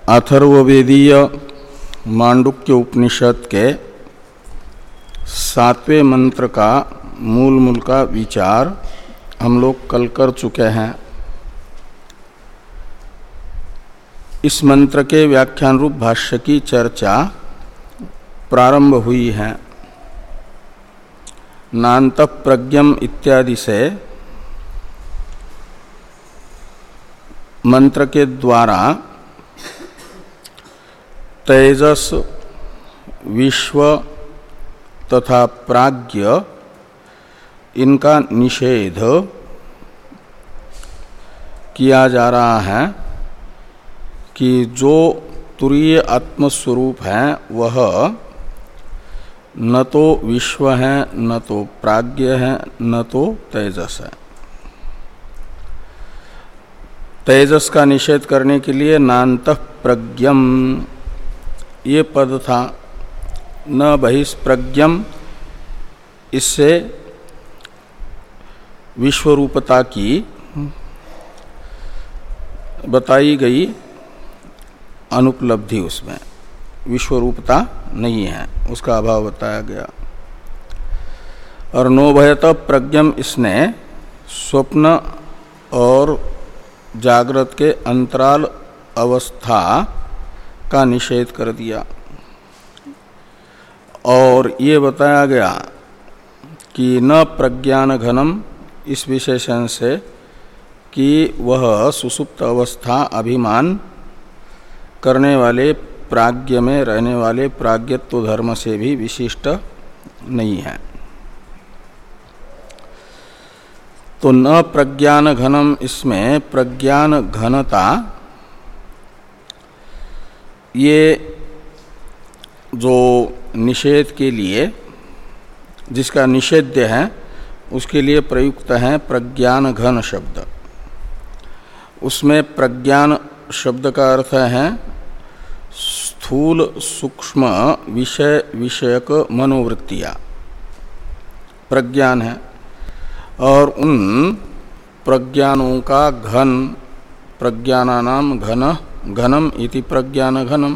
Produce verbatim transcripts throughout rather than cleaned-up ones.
अथर्ववेदीय मांडुक्य उपनिषद के सातवें मंत्र का मूल मूल का विचार हम लोग कल कर चुके हैं। इस मंत्र के व्याख्यान रूप भाष्य की चर्चा प्रारंभ हुई है। नान्तः प्रज्ञम इत्यादि से मंत्र के द्वारा तेजस, विश्व तथा प्राज्ञ इनका निषेध किया जा रहा है कि जो तुरीय आत्मस्वरूप है वह न तो विश्व है, न तो प्राज्ञ है, न तो तेजस है। तेजस का निषेध करने के लिए नान्तः प्रज्ञम ये पद था, न बहिष्प्रज्ञम। इससे विश्वरूपता की बताई गई अनुपलब्धि, उसमें विश्वरूपता नहीं है, उसका अभाव बताया गया। और नोभयत प्रज्ञम, इसने स्वप्न और जागृत के अंतराल अवस्था का निषेध कर दिया। और ये बताया गया कि न प्रज्ञान घनम, इस विशेषण से कि वह सुसुप्त अवस्था अभिमान करने वाले प्राज्ञ में रहने वाले प्राज्ञत्व धर्म से भी विशिष्ट नहीं है। तो न प्रज्ञान घनम, इसमें प्रज्ञान घनता ये जो निषेध के लिए, जिसका निषेध्य है उसके लिए प्रयुक्त है प्रज्ञान घन शब्द। उसमें प्रज्ञान शब्द का अर्थ है स्थूल सूक्ष्म विषय विषयक मनोवृत्तियाँ प्रज्ञान है। और उन प्रज्ञानों का घन, प्रज्ञानानाम घन घनम इति प्रज्ञान घनम।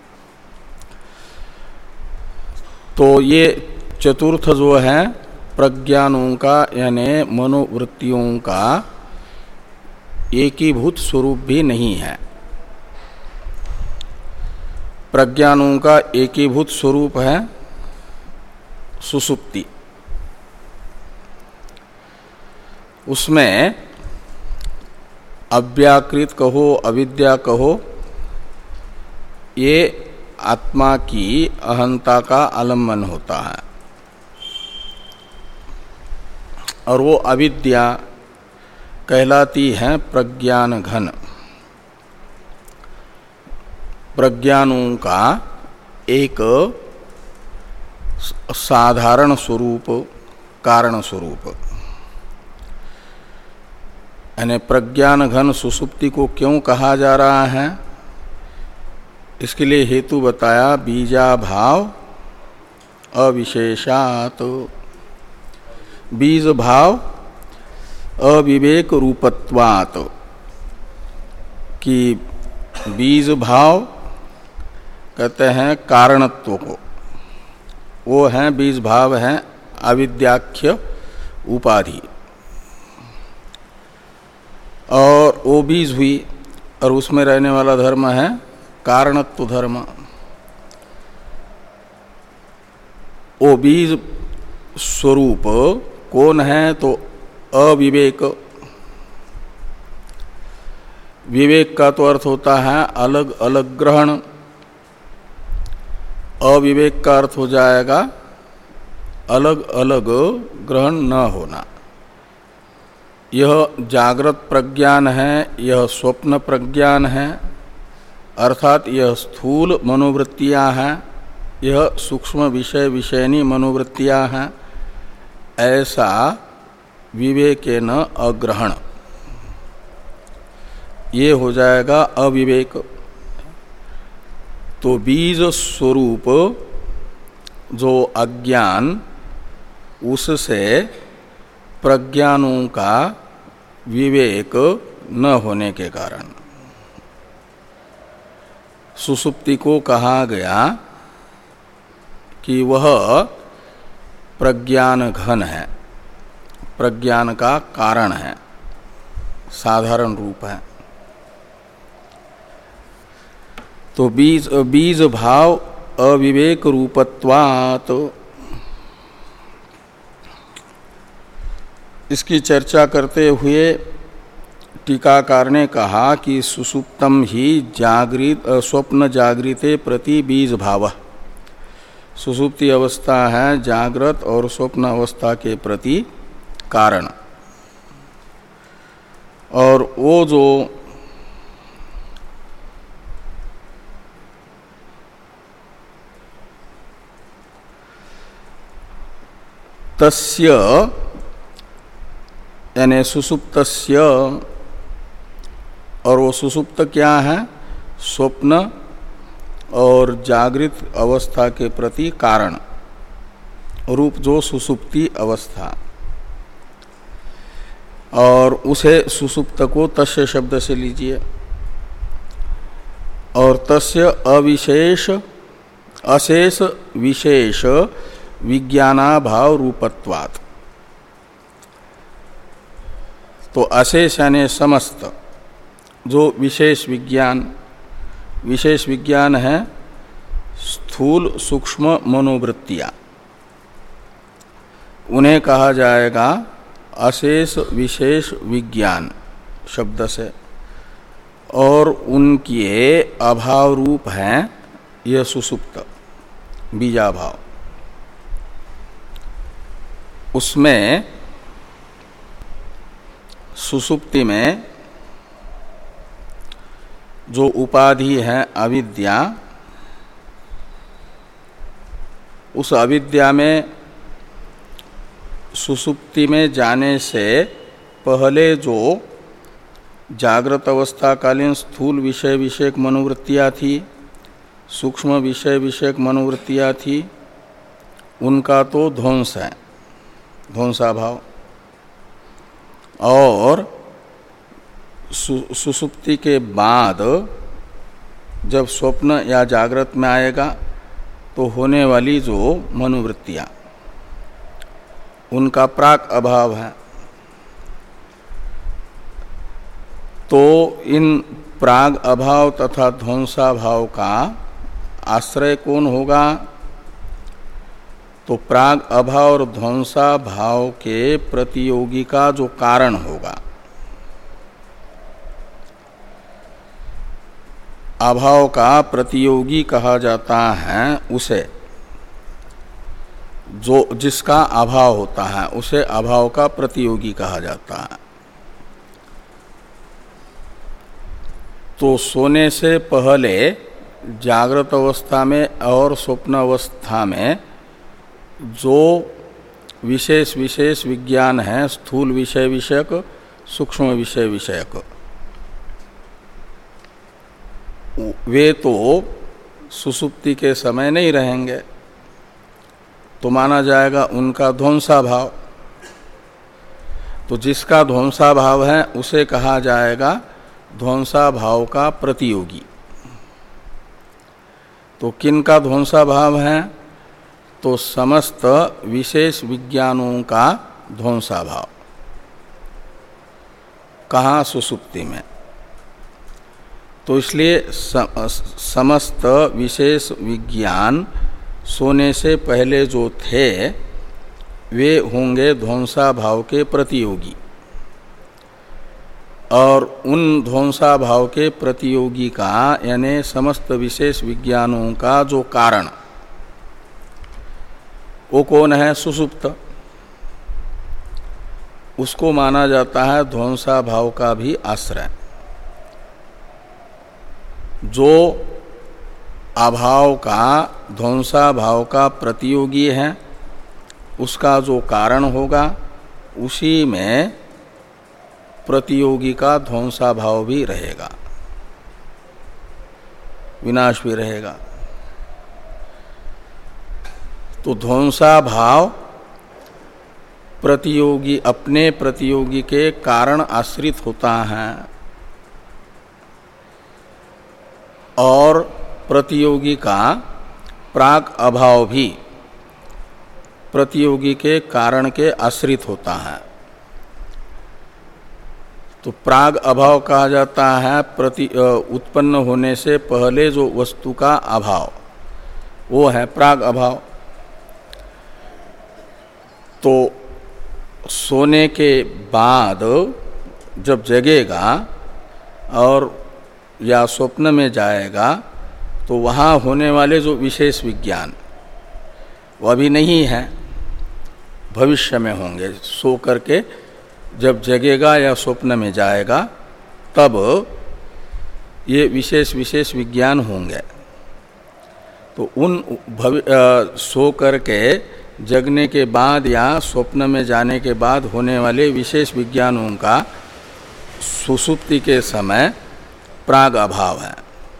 तो ये चतुर्थ जो है प्रज्ञानों का यानी मनोवृत्तियों का एकीभूत स्वरूप भी नहीं है। प्रज्ञानों का एकीभूत स्वरूप है सुसुप्ति। उसमें अव्याकृत कहो, अविद्या कहो, ये आत्मा की अहंता का आलम्बन होता है। और वो अविद्या कहलाती है प्रज्ञान घन। प्रज्ञानों का एक साधारण स्वरूप, कारण स्वरूप, यानी प्रज्ञान घन सुसुप्ति को क्यों कहा जा रहा है, इसके लिए हेतु बताया बीजाभाव अविशेषात। बीज भाव अविवेक रूपत्वात्, कि बीज भाव कहते हैं कारणत्व को, वो है बीज भाव है अविद्याख्य उपाधि। और वो बीज हुई और उसमें रहने वाला धर्म है कारणत्व धर्म। वो बीज स्वरूप कौन है, तो अविवेक। विवेक का तो अर्थ होता है अलग अलग ग्रहण। अविवेक का अर्थ हो जाएगा अलग अलग ग्रहण न होना। यह जागृत प्रज्ञान है, यह स्वप्न प्रज्ञान है, अर्थात यह स्थूल मनोवृत्तियां हैं, यह सूक्ष्म विषय विषयनी मनोवृत्तियां हैं। ऐसा विवेकेन अग्रहण, ये हो जाएगा अविवेक। तो बीज स्वरूप जो अज्ञान, उससे प्रज्ञानों का विवेक न होने के कारण सुसुप्ति को कहा गया कि वह प्रज्ञान घन है, प्रज्ञान का कारण है, साधारण रूप है। तो बीज बीज भाव अविवेक रूपत्वात्, इसकी चर्चा करते हुए टीकाकार ने कहा कि सुसुप्तम ही जागृत स्वप्न जागृते प्रति बीज भाव, सुसुप्ति अवस्था है जागृत और स्वप्न अवस्था के प्रति कारण। और वो जो तस्य यानी सुसुप्तस्य, और वो सुसुप्त क्या है? स्वप्न और जागृत अवस्था के प्रति कारण रूप जो सुसुप्ति अवस्था, और उसे सुसुप्त को तस्य शब्द से लीजिए। और तस्य अविशेष अशेष विशेष विज्ञानाभाव रूपत्वात्, तो अशेष यानी समस्त जो विशेष विज्ञान, विशेष विज्ञान है स्थूल सूक्ष्म मनोवृत्तियां, उन्हें कहा जाएगा अशेष विशेष विज्ञान शब्द से। और उनके अभाव रूप हैं यह सुसुप्त बीजाभाव। उसमें सुसुप्ति में जो उपाधि है अविद्या, उस अविद्या में सुसुप्ति में जाने से पहले जो जागृत अवस्था कालीन स्थूल विषय विषयक मनोवृत्तियाँ थी, सूक्ष्म विषय विषयक मनोवृत्तियाँ थी, उनका तो ध्वंस है, ध्वंसाभाव। और सु, सुसुप्ति के बाद जब स्वप्न या जागृत में आएगा तो होने वाली जो मनोवृत्तियाँ, उनका प्राक अभाव है। तो इन प्राग अभाव तथा ध्वंसाभाव का आश्रय कौन होगा? तो प्राग अभाव और ध्वंसा भाव के प्रतियोगी का जो कारण होगा, अभाव का प्रतियोगी कहा जाता है उसे, जो जिसका अभाव होता है उसे अभाव का प्रतियोगी कहा जाता है। तो सोने से पहले जागृत अवस्था में और स्वप्न अवस्था में जो विशेष विशेष विज्ञान है, स्थूल विषय विषयक, सूक्ष्म विषय विषयक, वे तो सुसुप्ति के समय नहीं रहेंगे, तो माना जाएगा उनका ध्वंसाभाव। तो जिसका ध्वंसाभाव है उसे कहा जाएगा ध्वंसाभाव का प्रतियोगी। तो किन का ध्वंसाभाव है? तो समस्त विशेष विज्ञानों का ध्वंसाभाव। कहाँ? सुसुप्ति में। तो इसलिए समस्त विशेष विज्ञान सोने से पहले जो थे वे होंगे ध्वंसाभाव के प्रतियोगी, और उन ध्वंसाभाव के प्रतियोगी का यानी समस्त विशेष विज्ञानों का जो कारण, वो कौन है? सुसुप्त। उसको माना जाता है ध्वंसाभाव का भी आश्रय। जो अभाव का ध्वंसाभाव का प्रतियोगी है, उसका जो कारण होगा, उसी में प्रतियोगी का ध्वंसाभाव भी रहेगा, विनाश भी रहेगा। तो ध्वंसाभाव प्रतियोगी अपने प्रतियोगी के कारण आश्रित होता है, और प्रतियोगी का प्राग अभाव भी प्रतियोगी के कारण के आश्रित होता है। तो प्राग अभाव कहा जाता है प्रति उत्पन्न होने से पहले जो वस्तु का अभाव, वो है प्राग अभाव। तो सोने के बाद जब जगेगा और या स्वप्न में जाएगा तो वहाँ होने वाले जो विशेष विज्ञान वो अभी नहीं है, भविष्य में होंगे। सो करके जब जगेगा या स्वप्न में जाएगा तब ये विशेष विशेष विज्ञान होंगे। तो उन भवि सो करके जगने के बाद या स्वप्न में जाने के बाद होने वाले विशेष विज्ञानों का सुषुप्ति के समय प्राग अभाव है,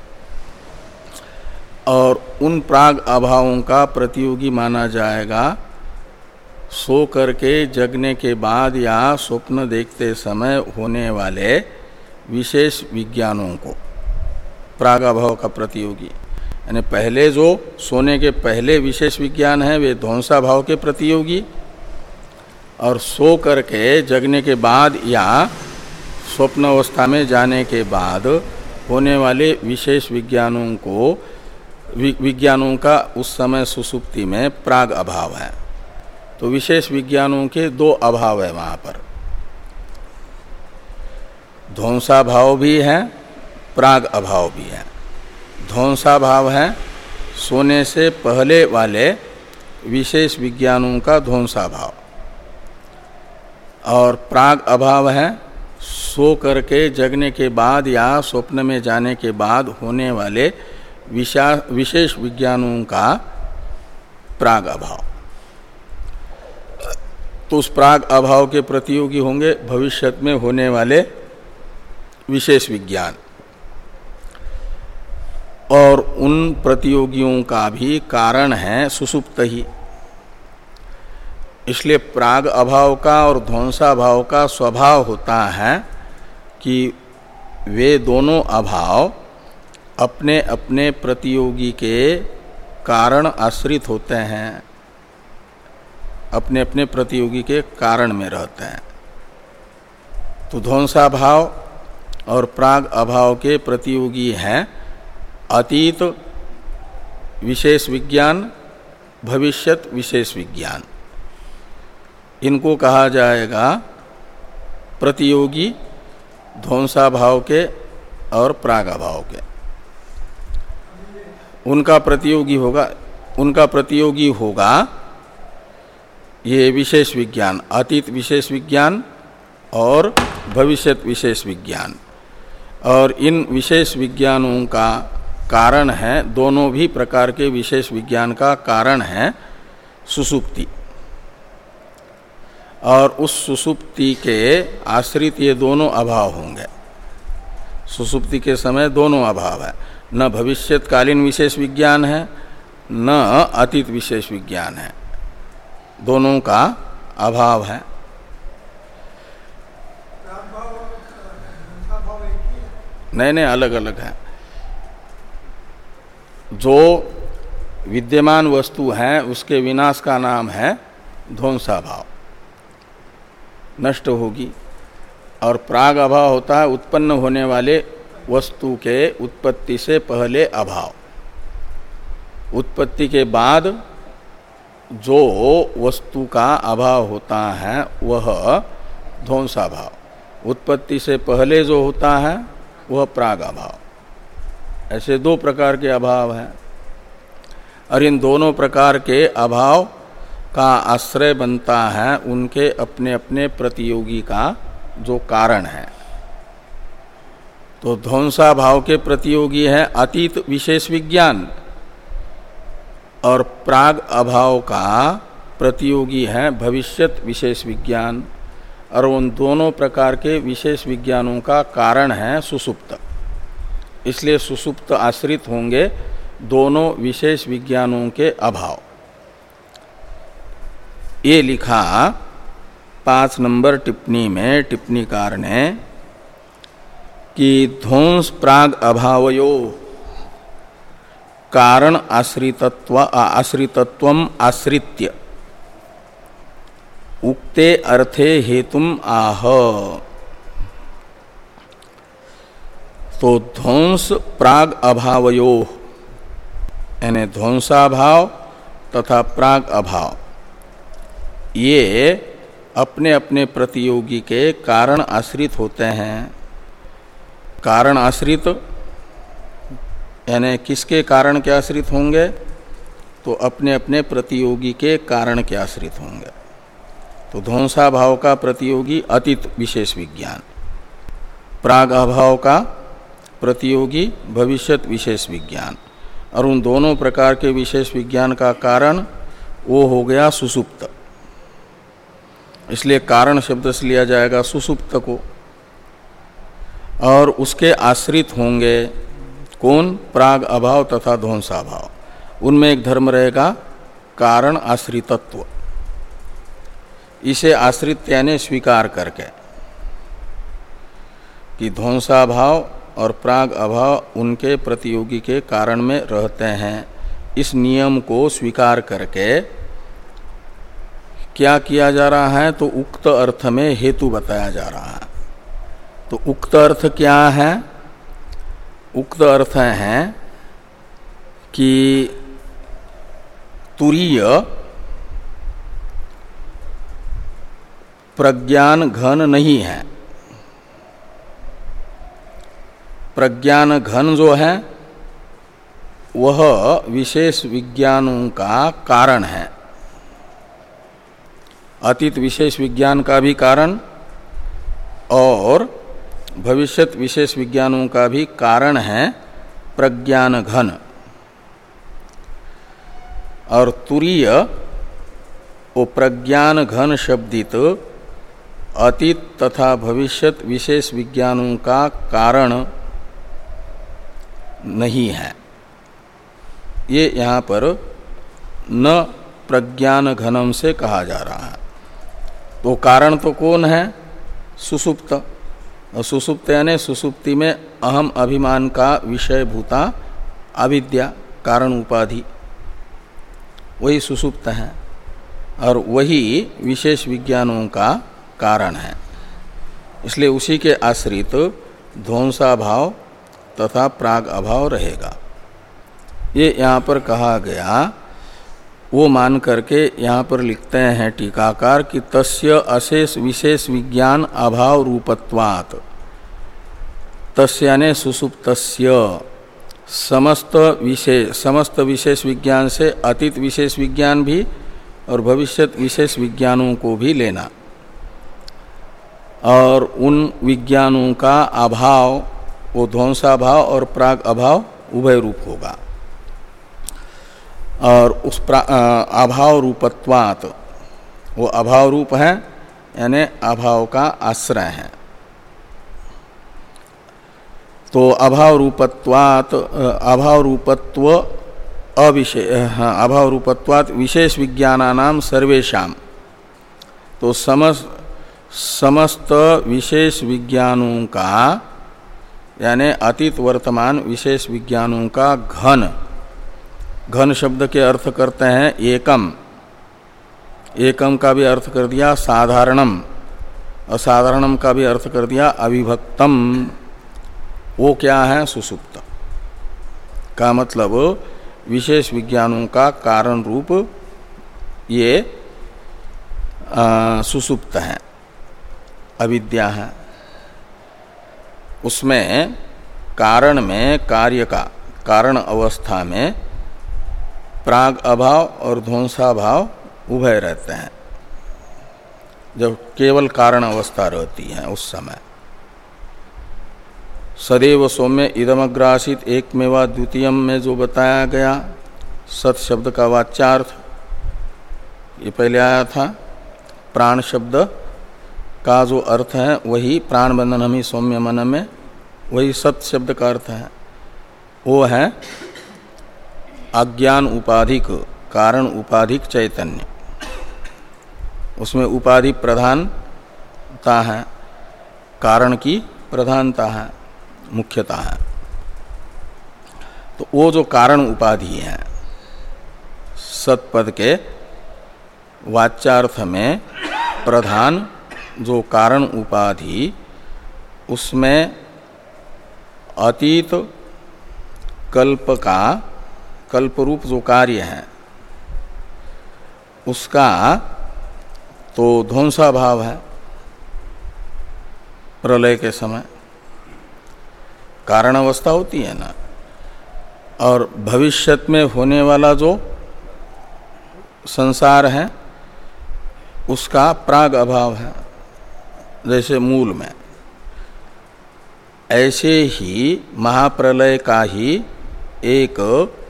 और उन प्राग अभावों का प्रतियोगी माना जाएगा सो करके जगने के बाद या स्वप्न देखते समय होने वाले विशेष विज्ञानों को प्राग अभाव का प्रतियोगी। यानी पहले जो सोने के पहले विशेष विज्ञान है वे ध्वंसा भाव के प्रतियोगी, और सो करके जगने के बाद या स्वप्न अवस्था में जाने के बाद होने वाले विशेष विज्ञानों को विज्ञानों का उस समय सुषुप्ति में प्राग अभाव है। तो विशेष विज्ञानों के दो अभाव है वहाँ पर, ध्वंसा भाव भी है, प्राग अभाव भी है। ध्वंसा भाव है सोने से पहले वाले विशेष विज्ञानों का ध्वंसा भाव, और प्राग अभाव है सो करके जगने के बाद या स्वप्न में जाने के बाद होने वाले विशेष विज्ञानों का प्राग अभाव। तो उस प्राग अभाव के प्रतियोगी होंगे भविष्य में होने वाले विशेष विज्ञान, और उन प्रतियोगियों का भी कारण है सुषुप्त ही। इसलिए प्राग अभाव का और ध्वंसा भाव का स्वभाव होता है कि वे दोनों अभाव अपने अपने प्रतियोगी के कारण आश्रित होते हैं, अपने अपने प्रतियोगी के कारण में रहते हैं। तो ध्वंसा भाव और प्राग अभाव के प्रतियोगी हैं अतीत विशेष विज्ञान, भविष्यत विशेष विज्ञान। इनको कहा जाएगा प्रतियोगी ध्वंसा भाव के और प्राग अभाव के। उनका प्रतियोगी होगा उनका प्रतियोगी होगा ये विशेष विज्ञान, अतीत विशेष विज्ञान और भविष्यत विशेष विज्ञान। और इन विशेष विज्ञानों का कारण है, दोनों भी प्रकार के विशेष विज्ञान का कारण है सुषुप्ति, और उस सुषुप्ति के आश्रित ये दोनों अभाव होंगे। सुषुप्ति के समय दोनों अभाव है, न भविष्यत्कालीन विशेष विज्ञान है न अतीत विशेष विज्ञान है, दोनों का अभाव है। नए नए अलग अलग है। जो विद्यमान वस्तु है उसके विनाश का नाम है ध्वंसा भाव, नष्ट होगी। और प्राग अभाव होता है उत्पन्न होने वाले वस्तु के उत्पत्ति से पहले अभाव। उत्पत्ति के बाद जो वस्तु का अभाव होता है वह ध्वंसा भाव, उत्पत्ति से पहले जो होता है वह प्राग अभाव। ऐसे दो प्रकार के अभाव हैं, और इन दोनों प्रकार के अभाव का आश्रय बनता है उनके अपने अपने प्रतियोगी का जो कारण है। तो ध्वंसा भाव के प्रतियोगी है अतीत विशेष विज्ञान, और प्राग अभाव का प्रतियोगी है भविष्यत विशेष विज्ञान। और उन दोनों प्रकार के विशेष विज्ञानों का कारण है सुषुप्त। इसलिए सुषुप्त आश्रित होंगे दोनों विशेष विज्ञानों के अभाव। ये लिखा पाँच नंबर टिप्पणी में टिप्पणीकार ने कि ध्वंस प्राग अभावयो, कारण आश्रितत्व आश्रितत्वम आश्रित्य उक्ते अर्थे हेतुम आह। तो ध्वंस प्राग अभावयो यानी ध्वंसाभाव तथा प्राग अभाव ये अपने अपने प्रतियोगी के कारण आश्रित होते हैं। कारण आश्रित यानी किसके कारण के आश्रित होंगे? तो अपने अपने प्रतियोगी के कारण के आश्रित होंगे। तो ध्वंसाभाव का प्रतियोगी अतीत विशेष विज्ञान, प्राग अभाव का प्रतियोगी भविष्यत विशेष विज्ञान, और उन दोनों प्रकार के विशेष विज्ञान का कारण वो हो गया सुसुप्त। इसलिए कारण शब्द से लिया जाएगा सुसुप्त को, और उसके आश्रित होंगे कौन? प्राग अभाव तथा ध्वंसाभाव। उनमें एक धर्म रहेगा कारण आश्रितत्व। इसे आश्रित यानी स्वीकार करके कि ध्वंसाभाव और प्राग अभाव उनके प्रतियोगी के कारण में रहते हैं, इस नियम को स्वीकार करके क्या किया जा रहा है? तो उक्त अर्थ में हेतु बताया जा रहा है। तो उक्त अर्थ क्या है? उक्त अर्थ है कि तुरीय प्रज्ञान घन नहीं है। प्रज्ञान घन जो है वह विशेष विज्ञानों का कारण है। अतीत विशेष विज्ञान का भी कारण और भविष्यत विशेष विज्ञानों का भी कारण है प्रज्ञान घन। और तुरीय वो प्रज्ञान घन शब्दित अतीत तथा भविष्यत विशेष विज्ञानों का कारण नहीं है। ये यहाँ पर न प्रज्ञान घनम से कहा जा रहा है। तो कारण तो कौन है? सुसुप्त। और सुसुप्त यानी सुसुप्ति में अहम अभिमान का विषय भूता अविद्या कारण उपाधि, वही सुसुप्त है और वही विशेष विज्ञानों का कारण है। इसलिए उसी के आश्रित ध्वंसाभाव तथा प्राग अभाव रहेगा। ये यहाँ पर कहा गया, वो मान करके यहाँ पर लिखते हैं टीकाकार कि तस्य अशेष विशेष विज्ञान अभाव रूपत्वात्, तस्य यानी सुसुप्तस्य समस्त विशेष समस्त विशेष विज्ञान से अतीत विशेष विज्ञान भी और भविष्यत विशेष विज्ञानों को भी लेना, और उन विज्ञानों का अभाव वो ध्वंसाभाव और प्राग अभाव उभय रूप होगा। और उस अभाव रूपत्वात्, वो अभाव रूप है यानी अभाव का आश्रय है। तो अभाव रूपत्वात् अभाव रूपत्व अविशेष अभाव रूपत्वात् विशेष विज्ञानानाम सर्वेषाम, तो समस्त समस्त विशेष विज्ञानों का यानी अतीत वर्तमान विशेष विज्ञानों का घन, घन शब्द के अर्थ करते हैं एकम, एकम का भी अर्थ कर दिया साधारणम, और साधारणम का भी अर्थ कर दिया अविभक्तम। वो क्या है? सुसुप्त का मतलब विशेष विज्ञानों का कारण रूप ये आ, सुसुप्त है, अविद्या है। उसमें कारण में कार्य का कारण अवस्था में प्राग अभाव और ध्वंसाभाव उभय रहते हैं। जब केवल कारण अवस्था रहती है उस समय सदैव सौम्य इदमग्रासित एकमेवा द्वितीयम में जो बताया गया सत शब्द का वाच्यार्थ, ये पहले आया था। प्राण शब्द का जो अर्थ है वही प्राण बंधन ही सौम्य मन में, वही सत शब्द का अर्थ है। वो है अज्ञान उपाधिक कारण उपाधिक चैतन्य, उसमें उपाधि प्रधानता है, कारण की प्रधानता है, मुख्यता है। तो वो जो कारण उपाधि है सत्पद के वाच्यार्थ में प्रधान जो कारण उपाधि, उसमें अतीत कल्प का कल्परूप जो कार्य है उसका तो ध्वंसा भाव है प्रलय के समय, कारण अवस्था होती है ना। और भविष्यत में होने वाला जो संसार है उसका प्राग अभाव है, जैसे मूल में। ऐसे ही महाप्रलय का ही एक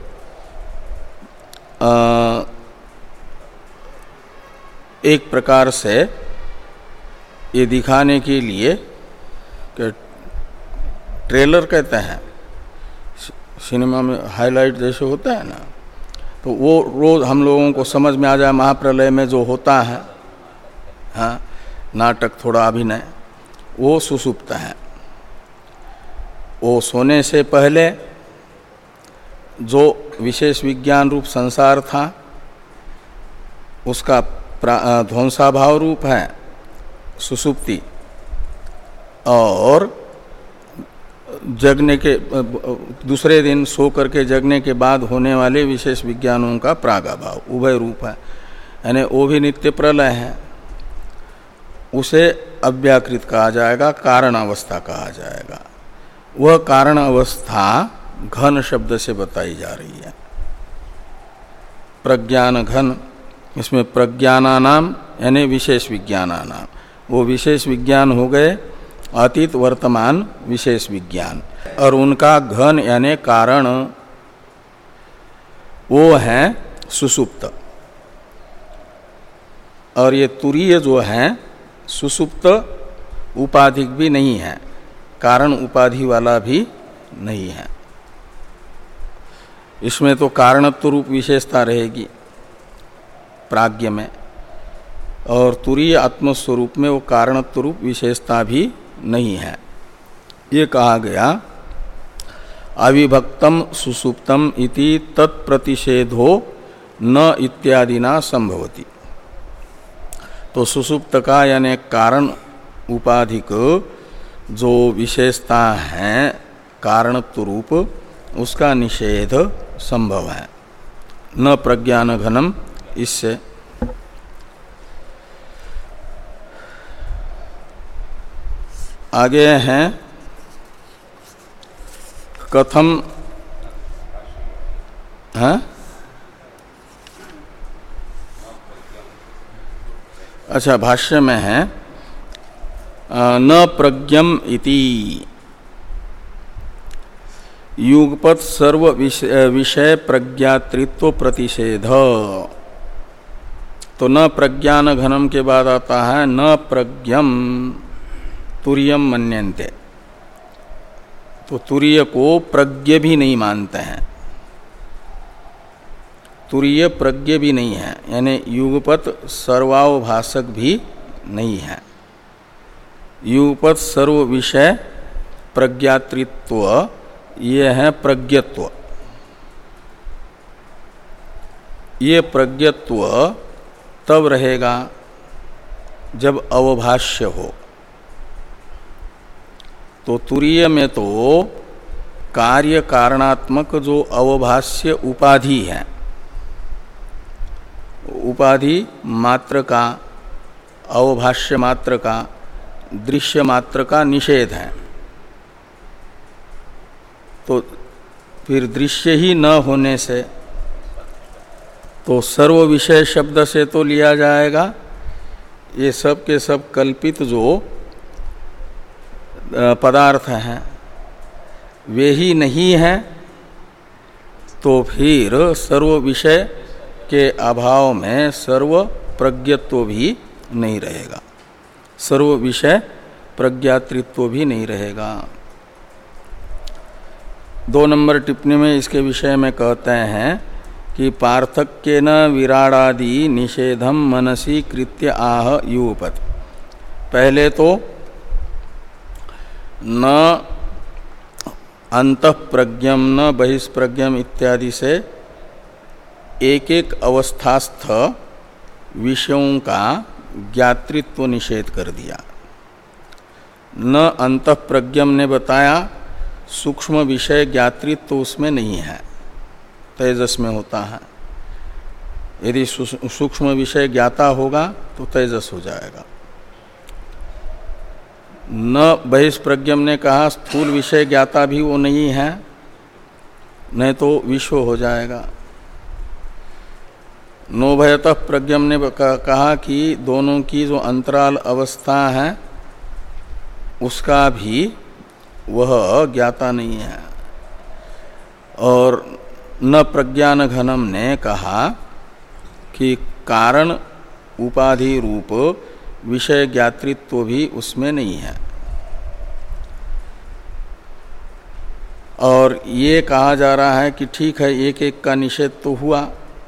आ, एक प्रकार से ये दिखाने के लिए कि ट्रेलर कहते हैं सिनेमा में, हाईलाइट जैसे होता है ना, तो वो रोज हम लोगों को समझ में आ जाए महाप्रलय में जो होता है, हाँ, नाटक थोड़ा अभिनय, वो सुषुप्त है। वो सोने से पहले जो विशेष विज्ञान रूप संसार था उसका ध्वंसाभाव रूप है सुषुप्ति, और जगने के दूसरे दिन सो करके जगने के बाद होने वाले विशेष विज्ञानों का प्रागाभाव उभय रूप है, यानी वो भी नित्य प्रलय है। उसे अव्याकृत कहा जाएगा, कारण अवस्था कहा जाएगा। वह कारण अवस्था घन शब्द से बताई जा रही है। प्रज्ञान घन, इसमें प्रज्ञानानाम यानी विशेष विज्ञानानाम, वो विशेष विज्ञान हो गए अतीत वर्तमान विशेष विज्ञान, और उनका घन यानी कारण वो है सुषुप्त। और ये तुरीय जो है सुषुप्त उपाधिक भी नहीं है, कारण उपाधि वाला भी नहीं है। इसमें तो कारणत्व रूप विशेषता रहेगी प्राज्ञ में, और तुरीय आत्मस्वरूप में वो कारणत्व रूप विशेषता भी नहीं है। ये कहा गया अविभक्तम सुसुप्तम इति तत्प्रतिषेधो न इत्यादिना संभवति। तो सुसुप्त का यानी कारण उपाधिक जो विशेषता है कारणत्व रूप, उसका निषेध संभव है, न प्रज्ञान घनम। इससे आगे हैं कथम, है अच्छा भाष्य में है न प्रज्ञम इति युगपत सर्व विषय प्रज्ञातृत्व प्रतिषेध। तो न प्रज्ञान घनम के बाद आता है न प्रज्ञम तुरीयम मन्यन्ते। तो तुरीय को प्रज्ञ भी नहीं मानते हैं, तुरीय प्रज्ञ भी नहीं है, यानी युगपत सर्वावभाषक भी नहीं है। युगपत सर्व विषय प्रज्ञातृत्व ये है प्रज्ञत्व। ये प्रज्ञत्व तब रहेगा जब अवभाष्य हो। तो तुरीय में तो कार्य कारणात्मक जो अवभाष्य उपाधि है, उपाधि मात्र का, अवभाष्य मात्र का, दृश्य मात्र का निषेध है। तो फिर दृश्य ही न होने से तो सर्व विषय शब्द से तो लिया जाएगा ये सब के सब कल्पित जो पदार्थ हैं वे ही नहीं हैं, तो फिर सर्व विषय के अभाव में सर्व प्रज्ञत्व भी नहीं रहेगा, सर्व विषय प्रज्ञातृत्व भी नहीं रहेगा। दो नंबर टिप्पणी में इसके विषय में कहते हैं कि पार्थक्य न विराडादि निषेधम मनसी कृत्य आह युगपत। पहले तो न अंतःप्रज्ञम न बहिष्प्रज्ञम इत्यादि से एक एक अवस्थास्थ विषयों का ज्ञातृत्व निषेध कर दिया। न अंतःप्रज्ञम ने बताया सूक्ष्म विषय ज्ञातृत्व उसमें नहीं है, तेजस में होता है। यदि सूक्ष्म विषय ज्ञाता होगा तो तेजस हो जाएगा। न बहिष्प्रज्ञम ने कहा स्थूल विषय ज्ञाता भी वो नहीं है, नहीं तो विश्व हो जाएगा। नोभयतः प्रज्ञम ने कहा कि दोनों की जो अंतराल अवस्था है उसका भी वह ज्ञाता नहीं है। और न प्रज्ञान घनम ने कहा कि कारण उपाधि रूप विषय ज्ञातृत्व भी उसमें नहीं है। और ये कहा जा रहा है कि ठीक है, एक एक का निषेध तो हुआ,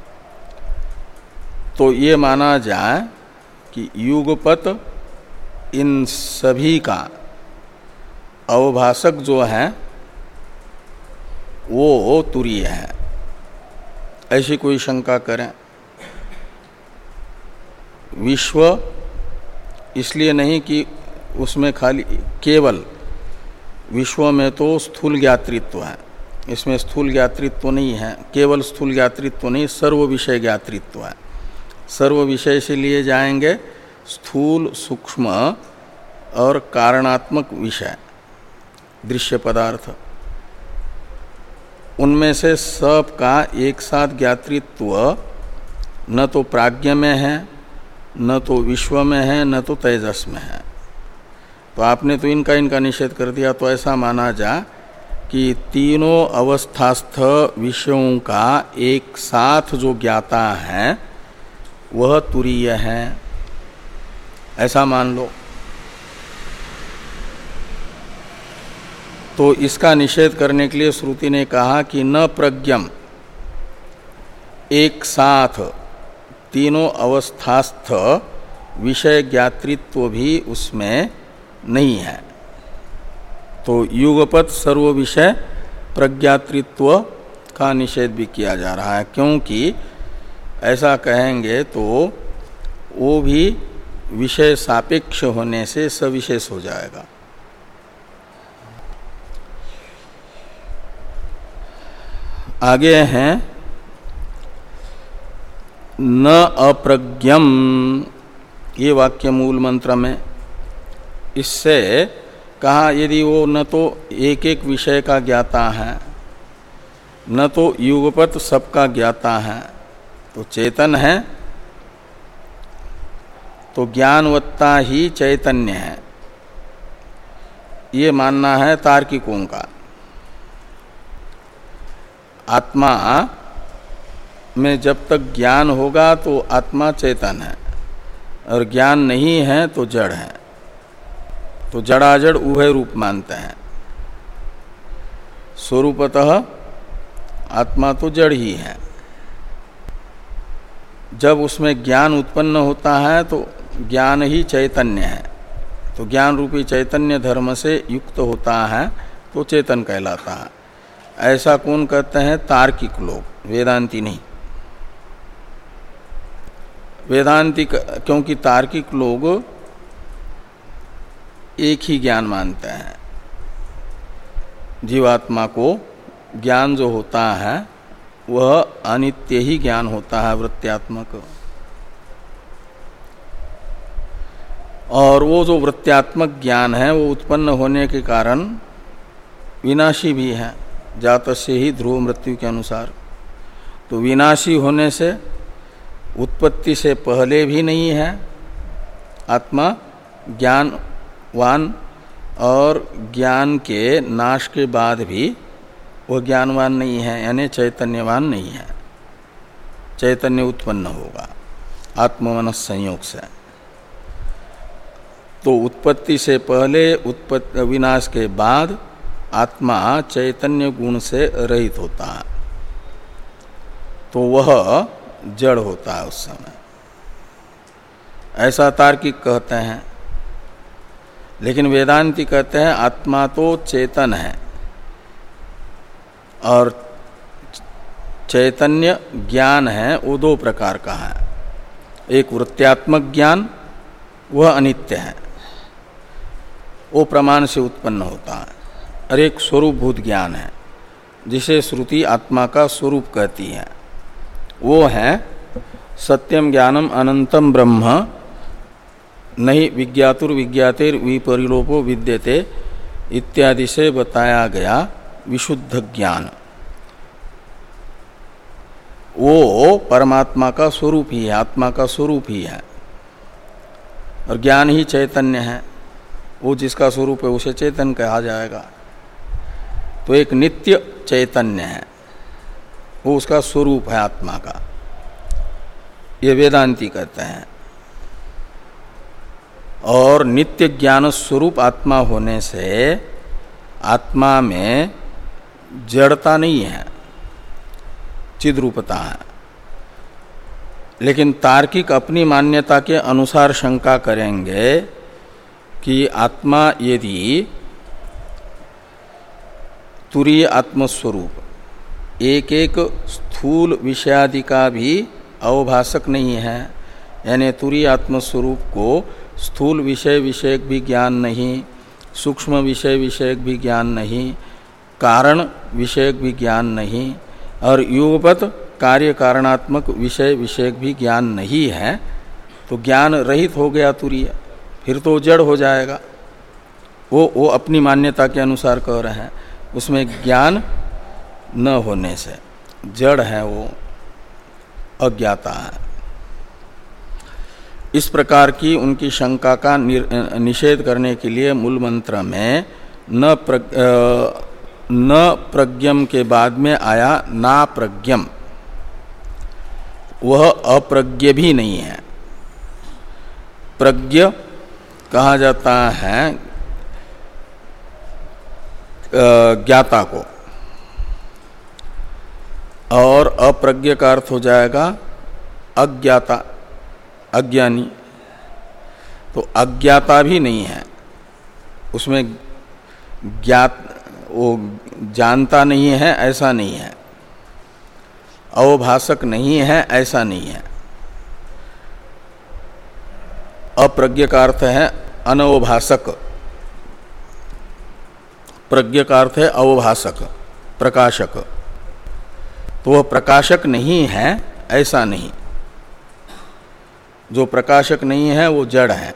तो ये माना जाए कि युगपत इन सभी का अवभाषक जो है वो तुरीय है, ऐसी कोई शंका करें। विश्व इसलिए नहीं कि उसमें खाली केवल विश्व में तो स्थूल ज्ञातृत्व है, इसमें स्थूल ज्ञातृत्व नहीं है, केवल स्थूल ज्ञातृत्व नहीं, सर्व विषय ज्ञातृत्व है। सर्व विषय से लिए जाएंगे स्थूल सूक्ष्म और कारणात्मक विषय दृश्य पदार्थ, उनमें से सब का एक साथ ज्ञातृत्व न तो प्राज्ञ में है, न तो विश्व में है, न तो तेजस में है। तो आपने तो इनका इनका निषेध कर दिया। तो ऐसा माना जा कि तीनों अवस्थास्थ विषयों का एक साथ जो ज्ञाता है वह तुरीय है, ऐसा मान लो। तो इसका निषेध करने के लिए श्रुति ने कहा कि न प्रज्ञम, एक साथ तीनों अवस्थास्थ विषय ज्ञातृत्व भी उसमें नहीं है। तो युगपत सर्व विषय प्रज्ञातृत्व का निषेध भी किया जा रहा है, क्योंकि ऐसा कहेंगे तो वो भी विषय सापेक्ष होने से सविशेष हो जाएगा। आगे हैं न अप्रज्ञम, ये वाक्य मूल मंत्र में। इससे कहा यदि वो न तो एक एक विषय का ज्ञाता है, न तो युगपत सबका ज्ञाता है, तो चेतन है, तो ज्ञानवत्ता ही चैतन्य है, ये मानना है तार्किकों का। आत्मा में जब तक ज्ञान होगा तो आत्मा चेतन है, और ज्ञान नहीं है तो जड़ है। तो जड़ाजड़ उभय रूप मानते हैं। स्वरूपतः आत्मा तो जड़ ही है। जब उसमें ज्ञान उत्पन्न होता है तो ज्ञान ही चैतन्य है, तो ज्ञान रूपी चैतन्य धर्म से युक्त होता है तो चेतन कहलाता है। ऐसा कौन कहते हैं? तार्किक लोग, वेदांती नहीं। वेदांती क्योंकि तार्किक लोग एक ही ज्ञान मानते हैं। जीवात्मा को ज्ञान जो होता है वह अनित्य ही ज्ञान होता है, वृत्त्यात्मक। और वो जो वृत्त्यात्मक ज्ञान है वो उत्पन्न होने के कारण विनाशी भी है, जातस्य ही ध्रुव मृत्यु के अनुसार। तो विनाशी होने से उत्पत्ति से पहले भी नहीं है आत्मा ज्ञानवान, और ज्ञान के नाश के बाद भी वह ज्ञानवान नहीं है, यानी चैतन्यवान नहीं है। चैतन्य उत्पन्न होगा आत्ममनस संयोग से। तो उत्पत्ति से पहले, उत्पत्ति विनाश के बाद आत्मा चैतन्य गुण से रहित होता है, तो वह जड़ होता है उस समय। ऐसा तार्किक कहते हैं। लेकिन वेदांती कहते हैं आत्मा तो चेतन है, और चैतन्य ज्ञान है वो दो प्रकार का है। एक वृत्त्यात्मक ज्ञान, वह अनित्य है, वो प्रमाण से उत्पन्न होता है। और एक स्वरूपभूत ज्ञान है जिसे श्रुति आत्मा का स्वरूप कहती है, वो है सत्यम ज्ञानम अनंतम ब्रह्म नहीं विज्ञातुर विज्ञातेर विपरिलोपो विद्यते इत्यादि से बताया गया विशुद्ध ज्ञान। वो परमात्मा का स्वरूप ही है, आत्मा का स्वरूप ही है। और ज्ञान ही चैतन्य है, वो जिसका स्वरूप है उसे चैतन्य कहा जाएगा। तो एक नित्य चैतन्य है, वो उसका स्वरूप है आत्मा का, ये वेदांती कहते हैं। और नित्य ज्ञान स्वरूप आत्मा होने से आत्मा में जड़ता नहीं है, चिद्रूपता है। लेकिन तार्किक अपनी मान्यता के अनुसार शंका करेंगे कि आत्मा यदि तुरीय आत्मस्वरूप एक एक स्थूल विषयादि का भी अवभाषक नहीं है, यानी तुरीय आत्मस्वरूप को स्थूल विषय विषयक भी ज्ञान नहीं, सूक्ष्म विषय विषयक भी ज्ञान नहीं, कारण विषयक भी ज्ञान नहीं, और युगपत कार्य कारणात्मक विषय विषयक भी ज्ञान नहीं है, तो ज्ञान रहित हो गया तुरीय, फिर तो जड़ हो जाएगा। वो वो अपनी मान्यता के अनुसार कह रहे हैं, उसमें ज्ञान न होने से जड़ है, वो अज्ञाता है। इस प्रकार की उनकी शंका का निषेध करने के लिए मूल मंत्र में न प्रग, न प्रज्ञम के बाद में आया ना प्रज्ञम, वह अप्रज्ञ भी नहीं है। प्रज्ञ कहा जाता है ज्ञाता को, और अप्रज्ञ का अर्थ हो जाएगा अज्ञाता, अज्ञानी। तो अज्ञाता भी नहीं है, उसमें ज्ञात वो जानता नहीं है ऐसा नहीं है, अवभाषक नहीं है ऐसा नहीं है। अप्रज्ञ का अर्थ है अनवभाषक, प्रज्ञ का अर्थ है अवभाषक, प्रकाशक। तो वह प्रकाशक नहीं है ऐसा नहीं, जो प्रकाशक नहीं है वो जड़ है,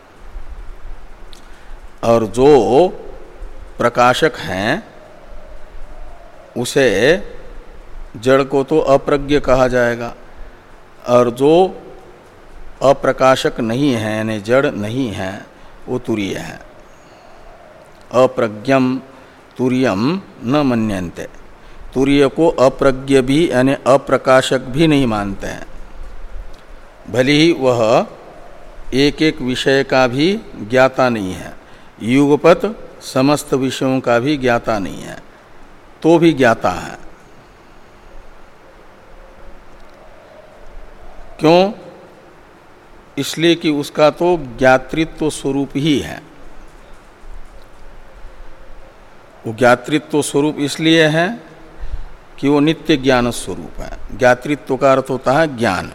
और जो प्रकाशक हैं उसे जड़ को तो अप्रज्ञ कहा जाएगा, और जो अप्रकाशक नहीं है यानी जड़ नहीं है वो तुरीय है। अप्रज्ञम तुरीयम न मन्यन्ते, तुरीय को अप्रज्ञ भी यानी अप्रकाशक भी नहीं मानते हैं। भले ही वह एक एक विषय का भी ज्ञाता नहीं है, युगपत समस्त विषयों का भी ज्ञाता नहीं है, तो भी ज्ञाता है। क्यों? इसलिए कि उसका तो ज्ञातृत्व स्वरूप ही है। वो ज्ञातृत्व स्वरूप इसलिए है कि वो नित्य ज्ञान स्वरूप है। ज्ञातृत्व का अर्थ होता है ज्ञान।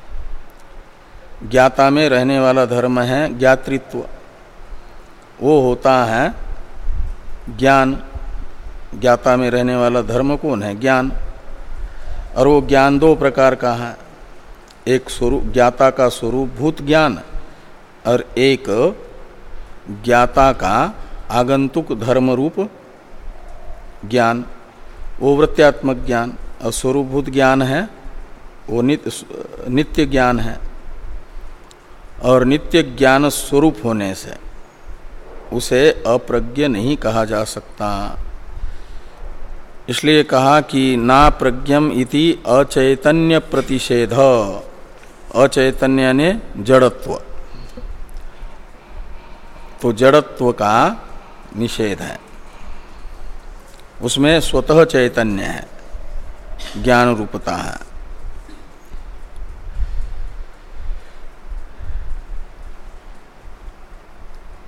ज्ञाता में रहने वाला धर्म है ज्ञातृत्व, वो होता है ज्ञान। ज्ञाता में रहने वाला धर्म कौन है? ज्ञान। और वो ज्ञान दो प्रकार का है, एक स्वरूप ज्ञाता का स्वरूप भूत ज्ञान, और एक ज्ञाता का आगंतुक धर्म रूप ज्ञान, वो वृत्त्यात्मक ज्ञान। और स्वरूपभूत ज्ञान है वो नित्य नित्य ज्ञान है, और नित्य ज्ञान स्वरूप होने से उसे अप्रज्ञ नहीं कहा जा सकता। इसलिए कहा कि ना प्रज्ञम इति अचैतन्य प्रतिषेध। अचैतन्य ने जड़त्व, तो जड़त्व का निषेध है, उसमें स्वतः चैतन्य है, ज्ञान रूपता है।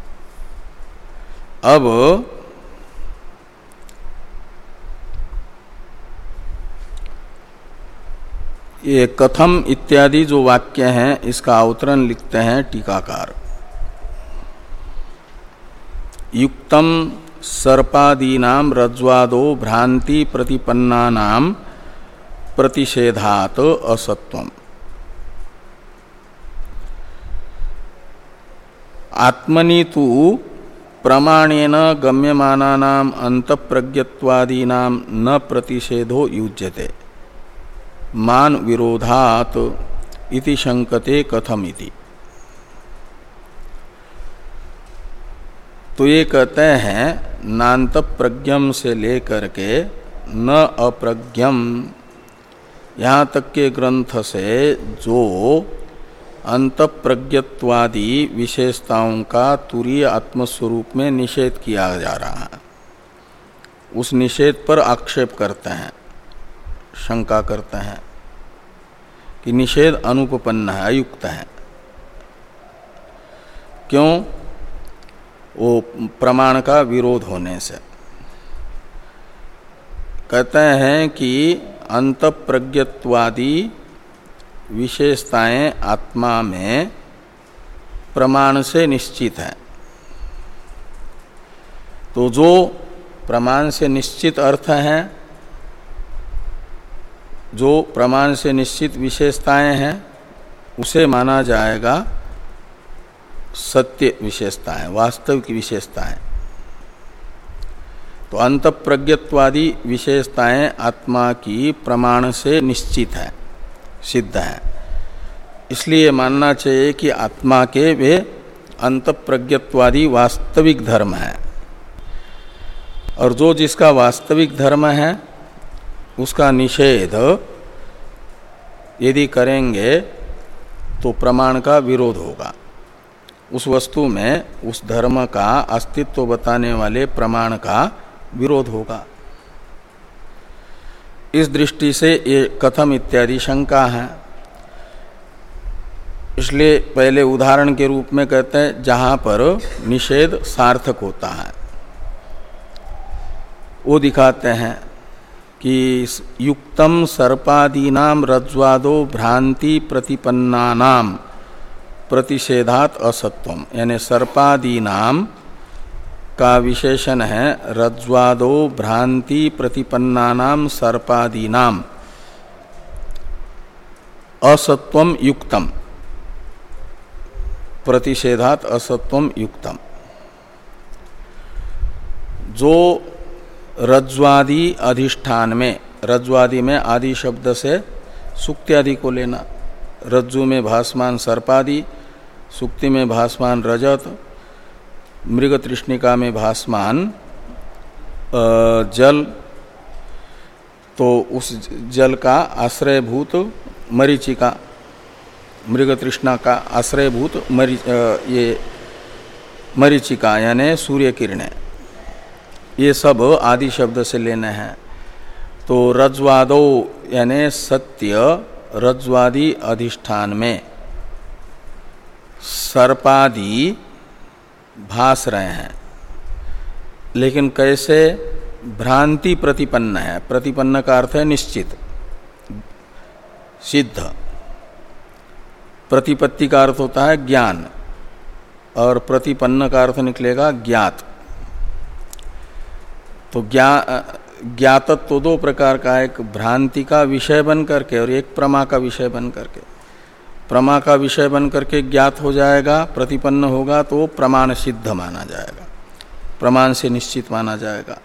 अब ये कथम इत्यादि जो वाक्य हैं इसका अवतरण लिखते हैं टीकाकार। युक्तम सर्पादीनाम रज्ज्वादो भ्रांति प्रतिपन्नानाम प्रतिषेधात असत्वम। आत्मनि तु प्रमाणेन गम्यमानानाम अंतःप्रज्ञत्वादीनाम न प्रतिषेधो युज्यते मान विरोधात इति शंकते कथमिति। तो ये कहते हैं नान्त प्रज्ञम से लेकर के न अप्रज्ञम यहाँ तक के ग्रंथ से जो अंतःप्रज्ञत्वादि विशेषताओं का तुरीय आत्मस्वरूप में निषेध किया जा रहा है, उस निषेध पर आक्षेप करते हैं, शंका करते हैं कि निषेध अनुपपन्न है, अयुक्त है। क्यों? वो प्रमाण का विरोध होने से। कहते हैं कि अंतःप्रज्ञत्वादि विशेषताएं आत्मा में प्रमाण से निश्चित है। तो जो प्रमाण से निश्चित अर्थ हैं, जो प्रमाण से निश्चित विशेषताएं हैं, उसे माना जाएगा सत्य विशेषताएं, वास्तविक विशेषताएं। तो अंतःप्रज्ञत्वादि विशेषताएं आत्मा की प्रमाण से निश्चित है, सिद्ध है। इसलिए मानना चाहिए कि आत्मा के वे अंतःप्रज्ञत्वादि वास्तविक धर्म है, और जो जिसका वास्तविक धर्म है उसका निषेध यदि करेंगे तो प्रमाण का विरोध होगा। उस वस्तु में उस धर्म का अस्तित्व बताने वाले प्रमाण का विरोध होगा। इस दृष्टि से ये कथम इत्यादि शंका है। इसलिए पहले उदाहरण के रूप में कहते हैं जहां पर निषेध सार्थक होता है, वो दिखाते हैं कि युक्तम सर्पादीनाम रज्ज्वादो भ्रांति प्रतिपन्नानाम प्रतिषेधात असत्वम, यानी सर्पादीनाम का विशेषण है रज्ज्वादो भ्रांति प्रतिपन्नानाम सर्पादीनाम असत्वम युक्तम, प्रतिषेधात असत्वम युक्तम। जो रज्ज्वादि अधिष्ठान में, रज्ज्वादि में आदि शब्द से सुक्त्यादि को लेना, रज्जु में भासमान सर्पादि, सुक्ति में भासमान रजत, मृग तृष्णिका में भासमान जल, तो उस जल का आश्रयभूत मरीचिका, मृग तृष्णा का आश्रयभूत मरी ये मरीचिका यानी सूर्य किरणें, ये सब आदि शब्द से लेने हैं। तो रज्ज्वादो यानी सत्य रज्ज्वादि अधिष्ठान में सर्पादि भास रहे हैं, लेकिन कैसे? भ्रांति प्रतिपन्न है। प्रतिपन्न का अर्थ है निश्चित, सिद्ध। प्रतिपत्ति का अर्थ होता है ज्ञान, और प्रतिपन्न का अर्थ निकलेगा ज्ञात। तो ज्ञा ज्ञातत्व तो दो प्रकार का, एक भ्रांति का विषय बन करके और एक प्रमा का विषय बन करके। प्रमा का विषय बन करके ज्ञात हो जाएगा, प्रतिपन्न होगा तो प्रमाण सिद्ध माना जाएगा, प्रमाण से निश्चित माना जाएगा।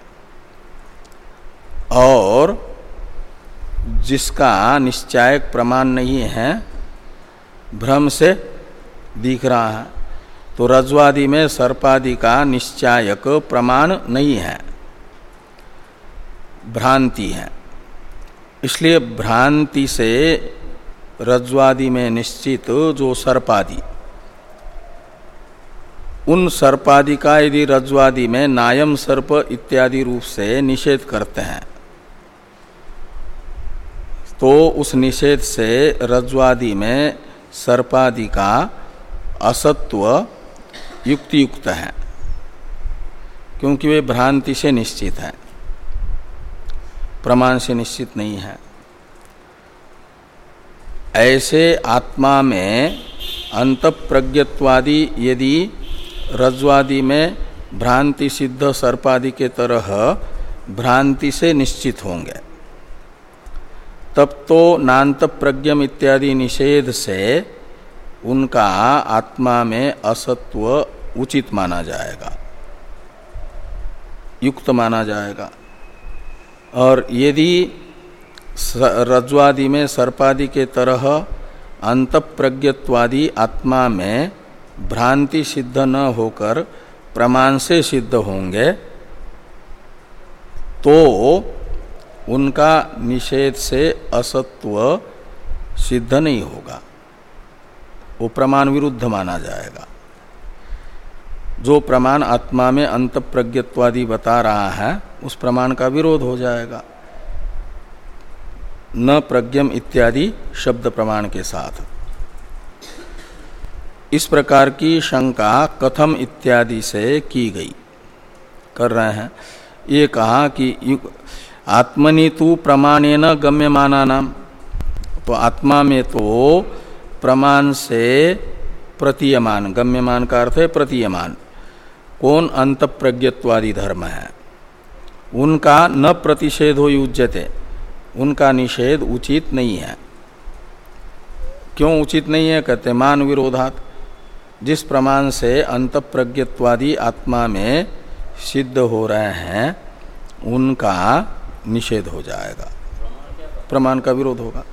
और जिसका निश्चायक प्रमाण नहीं है, भ्रम से दिख रहा है, तो रज्ज्वादि में सर्पादि का निश्चायक प्रमाण नहीं है, भ्रांति है। इसलिए भ्रांति से रज्ज्वादि में निश्चित जो सर्पादि, उन सर्पादि का यदि रज्ज्वादि में नायम सर्प इत्यादि रूप से निषेध करते हैं, तो उस निषेध से रज्ज्वादि में सर्पादि का असत्व युक्ति युक्त है, क्योंकि वे भ्रांति से निश्चित है, प्रमाण से निश्चित नहीं है। ऐसे आत्मा में अंतःप्रज्ञत्वादि यदि रज्ज्वादि में भ्रांति सिद्ध सर्पादि के तरह भ्रांति से निश्चित होंगे, तब तो नान्त प्रज्ञम इत्यादि निषेध से उनका आत्मा में असत्व उचित माना जाएगा, युक्त माना जाएगा। और यदि रज्ज्वादि में सर्पादि के तरह अंतःप्रज्ञत्वादि आत्मा में भ्रांति सिद्ध न होकर प्रमाण से सिद्ध होंगे, तो उनका निषेध से असत्व सिद्ध नहीं होगा, वो प्रमाण विरुद्ध माना जाएगा। जो प्रमाण आत्मा में अंतःप्रज्ञत्वादि बता रहा है उस प्रमाण का विरोध हो जाएगा, न प्रज्ञम इत्यादि शब्द प्रमाण के साथ। इस प्रकार की शंका कथम इत्यादि से की गई, कर रहे हैं। ये कहा कि आत्मनि तु प्रमाणेन गम्यमाना नाम, तो आत्मा में तो प्रमाण से प्रतीयमान, गम्यमान का अर्थ है प्रतीयमान, कौन अंतःप्रज्ञत्वादि धर्म है, उनका न प्रतिषेधो युज्यते, उनका निषेध उचित नहीं है। क्यों उचित नहीं है? कहते मान विरोधात, जिस प्रमाण से अंतःप्रज्ञत्वादि आत्मा में सिद्ध हो रहे हैं उनका निषेध हो जाएगा, प्रमाण का विरोध होगा।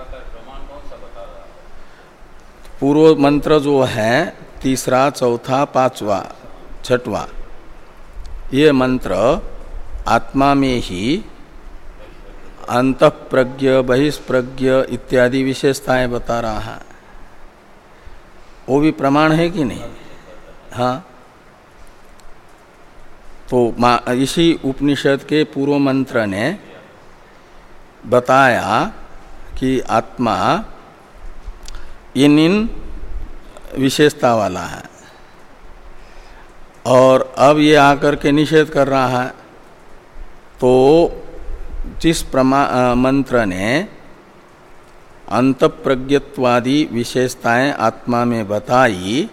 पूर्व मंत्र जो है तीसरा, चौथा, पांचवा, छठवां, ये मंत्र आत्मा में ही अंतःप्रज्ञ, बहिष्प्रज्ञ इत्यादि विशेषताएं बता रहा है, वो भी प्रमाण है कि नहीं? हाँ, तो इसी उपनिषद के पूर्व मंत्र ने बताया कि आत्मा इन इन विशेषता वाला है, और अब ये आकर के निषेध कर रहा है। तो जिस प्रमा मंत्र ने अंतःप्रज्ञत्वादि विशेषताएं आत्मा में बताई,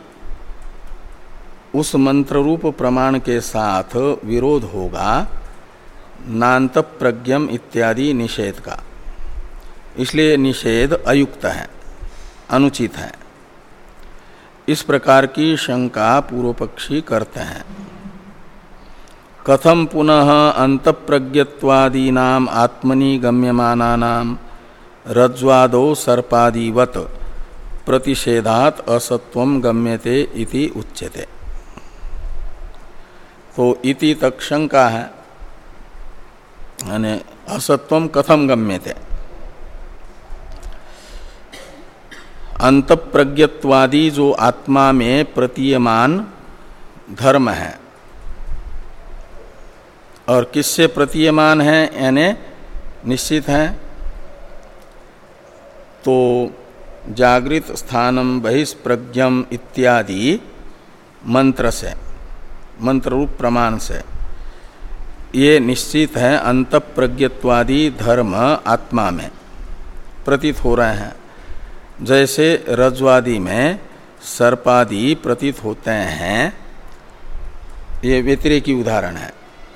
उस मंत्र रूप प्रमाण के साथ विरोध होगा नान्तप्रज्ञम इत्यादि निषेध का, इसलिए निषेध अयुक्त है, अनुचित है। इस प्रकार की शंका पूर्व पक्षी करते हैं। कथम पुनः अंतःप्रज्ञत्वादीनाम आत्मनि गम्यमानानाम रज्ज्वादो सर्पादिवत प्रतिषेधात् असत्वम गम्यते इति उच्यते। तो इति तक शंका है, यानी असत्वम कथम गम्यते, अंतःप्रज्ञत्वादि जो आत्मा में प्रतीयमान धर्म है, और किससे प्रतीयमान है, यानी निश्चित है, तो जागृत स्थानम बहिष्प्रज्ञम इत्यादि मंत्र से, मंत्र रूप प्रमाण से ये निश्चित है अंतःप्रज्ञत्वादि धर्म आत्मा में प्रतीत हो रहे हैं। जैसे रज्ज्वादि में सर्पादि प्रतीत होते हैं, ये व्यतिरेकी उदाहरण है।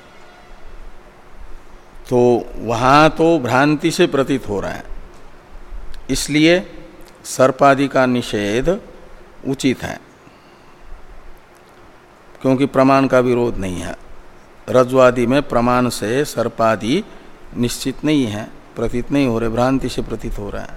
तो वहाँ तो भ्रांति से प्रतीत हो रहा है, इसलिए सर्पादि का निषेध उचित है, क्योंकि प्रमाण का विरोध नहीं है। रज्ज्वादि में प्रमाण से सर्पादि निश्चित नहीं है, प्रतीत नहीं हो रहे, भ्रांति से प्रतीत हो रहा है,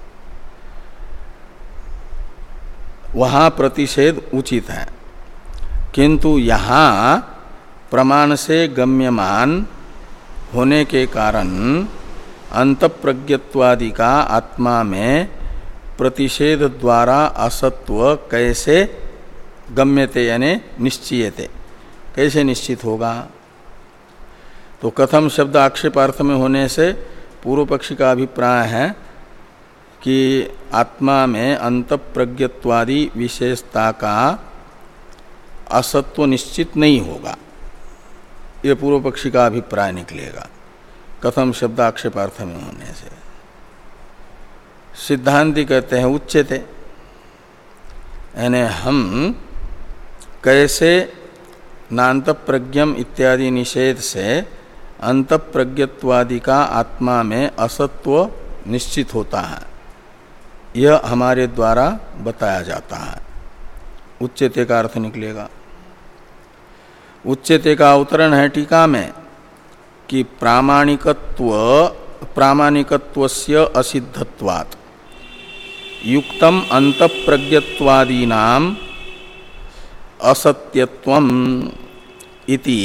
वहाँ प्रतिषेध उचित है। किंतु यहाँ प्रमाण से गम्यमान होने के कारण अंतःप्रज्ञत्वादि का आत्मा में प्रतिषेध द्वारा असत्व कैसे गम्यते, यानी निश्चयते, कैसे निश्चित होगा? तो कथम शब्द आक्षेपार्थ में होने से पूर्व पक्षी का अभिप्राय है कि आत्मा में अंतःप्रज्ञत्वादि विशेषता का असत्व निश्चित नहीं होगा, ये पूर्व पक्षी का अभिप्राय निकलेगा कथम शब्द आक्षेपार्थ में होने से। सिद्धांती कहते हैं उच्यते, यानी हम कैसे नान्त प्रज्ञम इत्यादि निषेध से अंत प्रज्ञत्वादि का आत्मा में असत्व निश्चित होता है, यह हमारे द्वारा बताया जाता है। उच्यते का अर्थ निकलेगा। उच्यते का अवतरण है टीका में कि प्रामाणिकत्व प्रामाणिकत्वस्य असिद्धत्वात् युक्तम अंतःप्रज्ञत्वादीनाम असत्यत्वम इति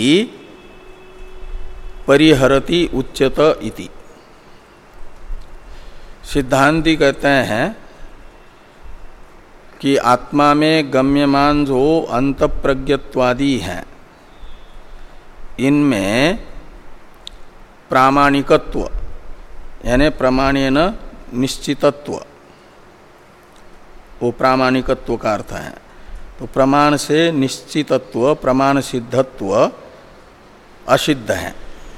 परिहरति उच्यत इति। सिद्धांती कहते हैं कि आत्मा में गम्यमान जो अंतःप्रज्ञत्वादि हैं, इनमें प्रामाणिकत्व यानी प्रमाणेन निश्चितत्व, वो प्रामाणिकत्व का अर्थ है। तो प्रमाण से निश्चितत्व, प्रमाण सिद्धत्व असिद्ध है।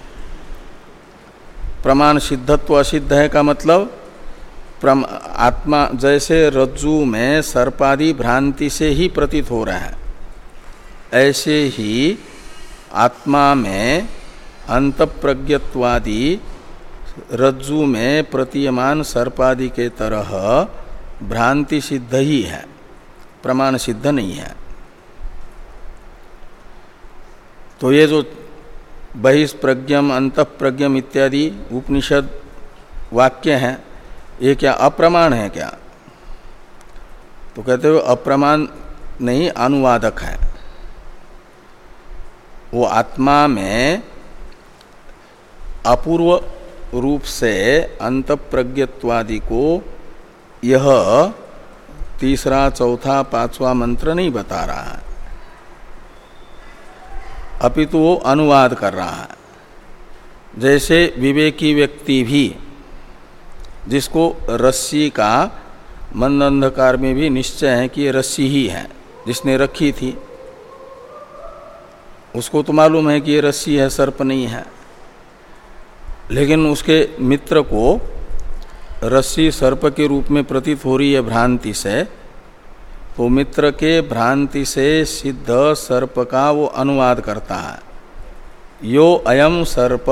प्रमाण सिद्धत्व असिद्ध है का मतलब आत्मा जैसे रज्जु में सर्पादि भ्रांति से ही प्रतीत हो रहा है, ऐसे ही आत्मा में अंतःप्रज्ञत्वादि रज्जु में प्रतीयमान सर्पादि के तरह भ्रांति सिद्ध ही है, प्रमाण सिद्ध नहीं है। तो ये जो बहिष्प्रज्ञम अंतःप्रज्ञम इत्यादि उपनिषद वाक्य हैं, ये क्या अप्रमाण है क्या? तो कहते हो अप्रमाण नहीं, अनुवादक है। वो आत्मा में अपूर्व रूप से अंतःप्रज्ञत्वादि को यह तीसरा चौथा पांचवा मंत्र नहीं बता रहा है, अपितु वो अनुवाद कर रहा है। जैसे विवेकी व्यक्ति भी, जिसको रस्सी का मंद अंधकार में भी निश्चय है कि ये रस्सी ही है जिसने रखी थी, उसको तो मालूम है कि ये रस्सी है, सर्प नहीं है, लेकिन उसके मित्र को रस्सी सर्प के रूप में प्रतीत हो रही है भ्रांति से, तो मित्र के भ्रांति से सिद्ध सर्प का वो अनुवाद करता है, यो अयम सर्प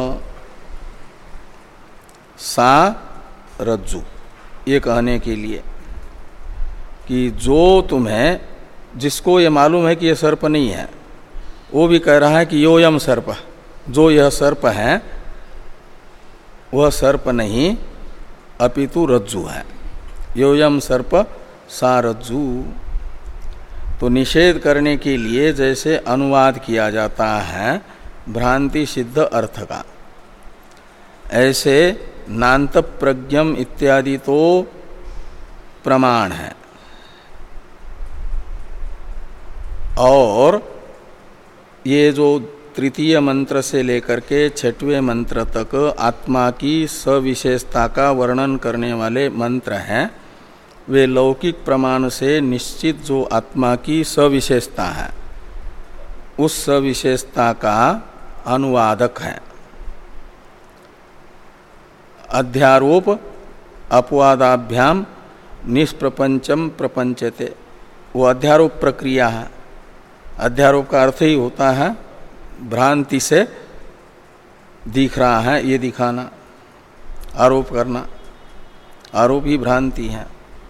सा रज्जु, ये कहने के लिए कि जो तुम्हें, जिसको ये मालूम है कि ये सर्प नहीं है, वो भी कह रहा है कि योयम सर्प, जो यह सर्प है वह सर्प नहीं अपितु रज्जु है, योयम सर्प सा रज्जु। तो निषेध करने के लिए जैसे अनुवाद किया जाता है भ्रांति सिद्ध अर्थ का, ऐसे नान्त प्रज्ञम इत्यादि तो प्रमाण है, और ये जो तृतीय मंत्र से लेकर के छठवें मंत्र तक आत्मा की सविशेषता का वर्णन करने वाले मंत्र हैं, वे लौकिक प्रमाण से निश्चित जो आत्मा की सविशेषता है, उस सविशेषता का अनुवादक है। अध्यारोप अपवादाभ्याम निष्प्रपंचम प्रपंचते, वो अध्यारोप प्रक्रिया है। अध्यारोप का अर्थ ही होता है भ्रांति से दिख रहा है ये दिखाना, आरोप करना, आरोप ही भ्रांति है।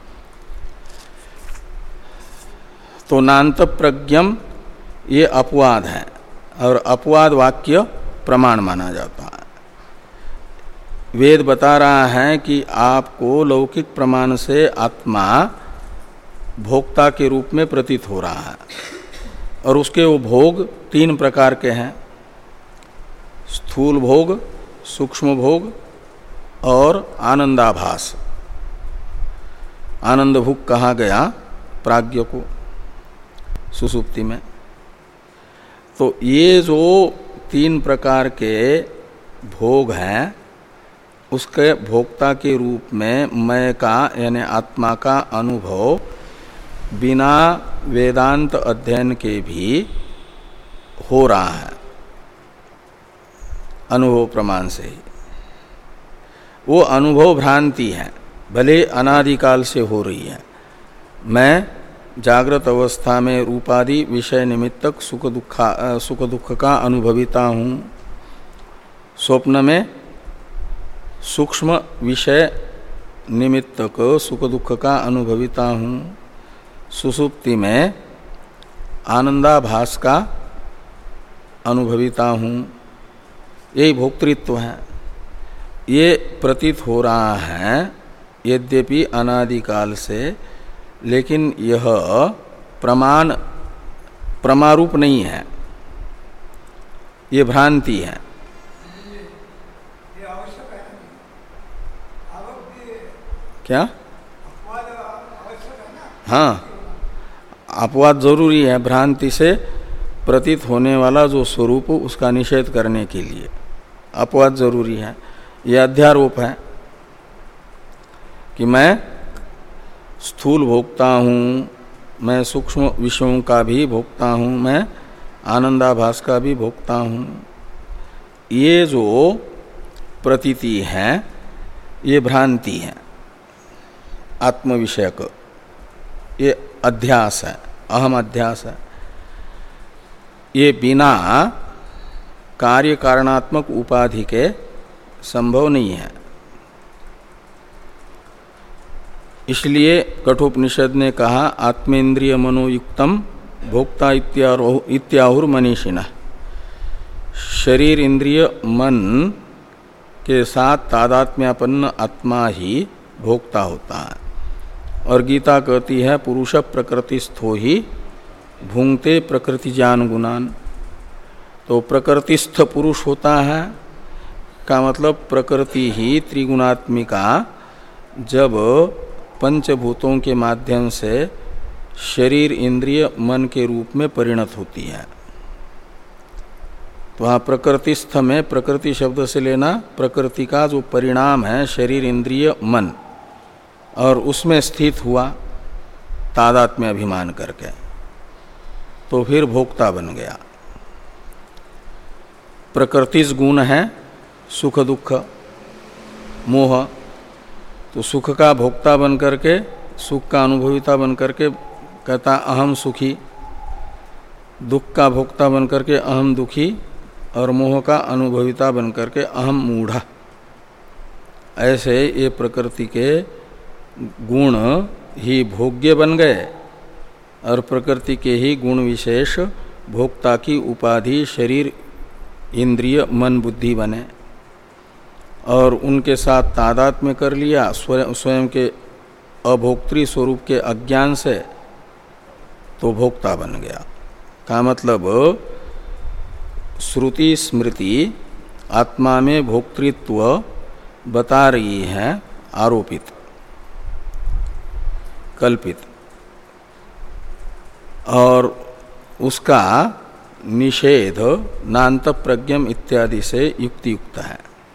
तो नान्त प्रज्ञम ये अपवाद है, और अपवाद वाक्य प्रमाण माना जाता है। वेद बता रहा है कि आपको लौकिक प्रमाण से आत्मा भोक्ता के रूप में प्रतीत हो रहा है, और उसके वो भोग तीन प्रकार के हैं, स्थूल भोग, सूक्ष्म भोग और आनंदाभास। आनंद भोग कहा गया प्राज्ञ को सुसुप्ति में। तो ये जो तीन प्रकार के भोग हैं, उसके भोक्ता के रूप में मैं का यानी आत्मा का अनुभव बिना वेदांत अध्ययन के भी हो रहा है, अनुभव प्रमाण से ही। वो अनुभव भ्रांति है, भले अनादिकाल से हो रही है। मैं जागृत अवस्था में रूपादि विषय निमित्तक सुख दुखा सुख दुख का अनुभविता हूँ, स्वप्न में सूक्ष्म विषय निमित्तक सुख दुख का अनुभविता हूँ, सुसुप्ति में आनंदाभास का अनुभविता हूँ। यही भोक्तृत्व है। ये प्रतीत हो रहा है यद्यपि अनादिकाल से, लेकिन यह प्रमाण प्रमारूप नहीं है, ये भ्रांति है। क्या? हाँ, अपवाद जरूरी है भ्रांति से प्रतीत होने वाला जो स्वरूप, उसका निषेध करने के लिए अपवाद जरूरी है। यह अध्यारोप है कि मैं स्थूल भोक्ता हूँ, मैं सूक्ष्म विषयों का भी भोक्ता हूँ, मैं आनंदाभास का भी भोक्ता हूँ। ये जो प्रतीति है ये भ्रांति है, आत्म विषयक, ये अध्यास है, अहम अध्यास है। ये बिना कार्य कारणात्मक उपाधि के संभव नहीं है। इसलिए कठोपनिषद ने कहा आत्मेन्द्रिय मनोयुक्तम भोक्ता इत्याहुर मनीषिणः। शरीर इंद्रिय मन के साथ तादात्म्यापन्न आत्मा ही भोक्ता होता है। और गीता कहती है पुरुष प्रकृतिस्थो ही भुंगते प्रकृति जान गुणान। तो प्रकृतिस्थ पुरुष होता है का मतलब प्रकृति ही त्रिगुणात्मिका जब पंचभूतों के माध्यम से शरीर इंद्रिय मन के रूप में परिणत होती है। तो वहाँ प्रकृतिस्थ में प्रकृति शब्द से लेना प्रकृति का जो परिणाम है शरीर इंद्रिय मन, और उसमें स्थित हुआ तादात्म्य अभिमान करके, तो फिर भोक्ता बन गया। प्रकृतिज गुण है सुख दुख मोह, तो सुख का भोक्ता बन करके, सुख का अनुभविता बन करके कहता अहम सुखी, दुख का भोक्ता बन करके अहम दुखी, और मोह का अनुभविता बन करके अहम मूढ़ा। ऐसे ये प्रकृति के गुण ही भोग्य बन गए और प्रकृति के ही गुण विशेष भोक्ता की उपाधि शरीर इंद्रिय मन बुद्धि बने, और उनके साथ तादात्म्य कर लिया स्वयं, स्वयं के अभोक्तृ स्वरूप के अज्ञान से, तो भोक्ता बन गया। का मतलब श्रुति स्मृति आत्मा में भोक्तृत्व बता रही है आरोपित कल्पित, और उसका निषेध नान्त प्रज्ञम इत्यादि से युक्ति युक्त है।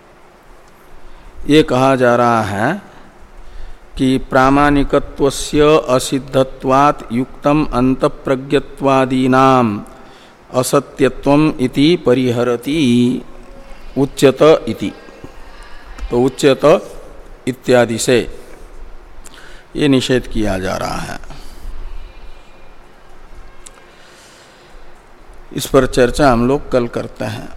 ये कहा जा रहा है कि प्रामाणिकत्वस्य असिद्धत्वात् युक्तम अंतप्रज्ञत्वादीनाम असत्यत्वम इति परिहरति उच्यत इति। तो उच्यत इत्यादि से ये निषेध किया जा रहा है। इस पर चर्चा हम लोग कल करते हैं।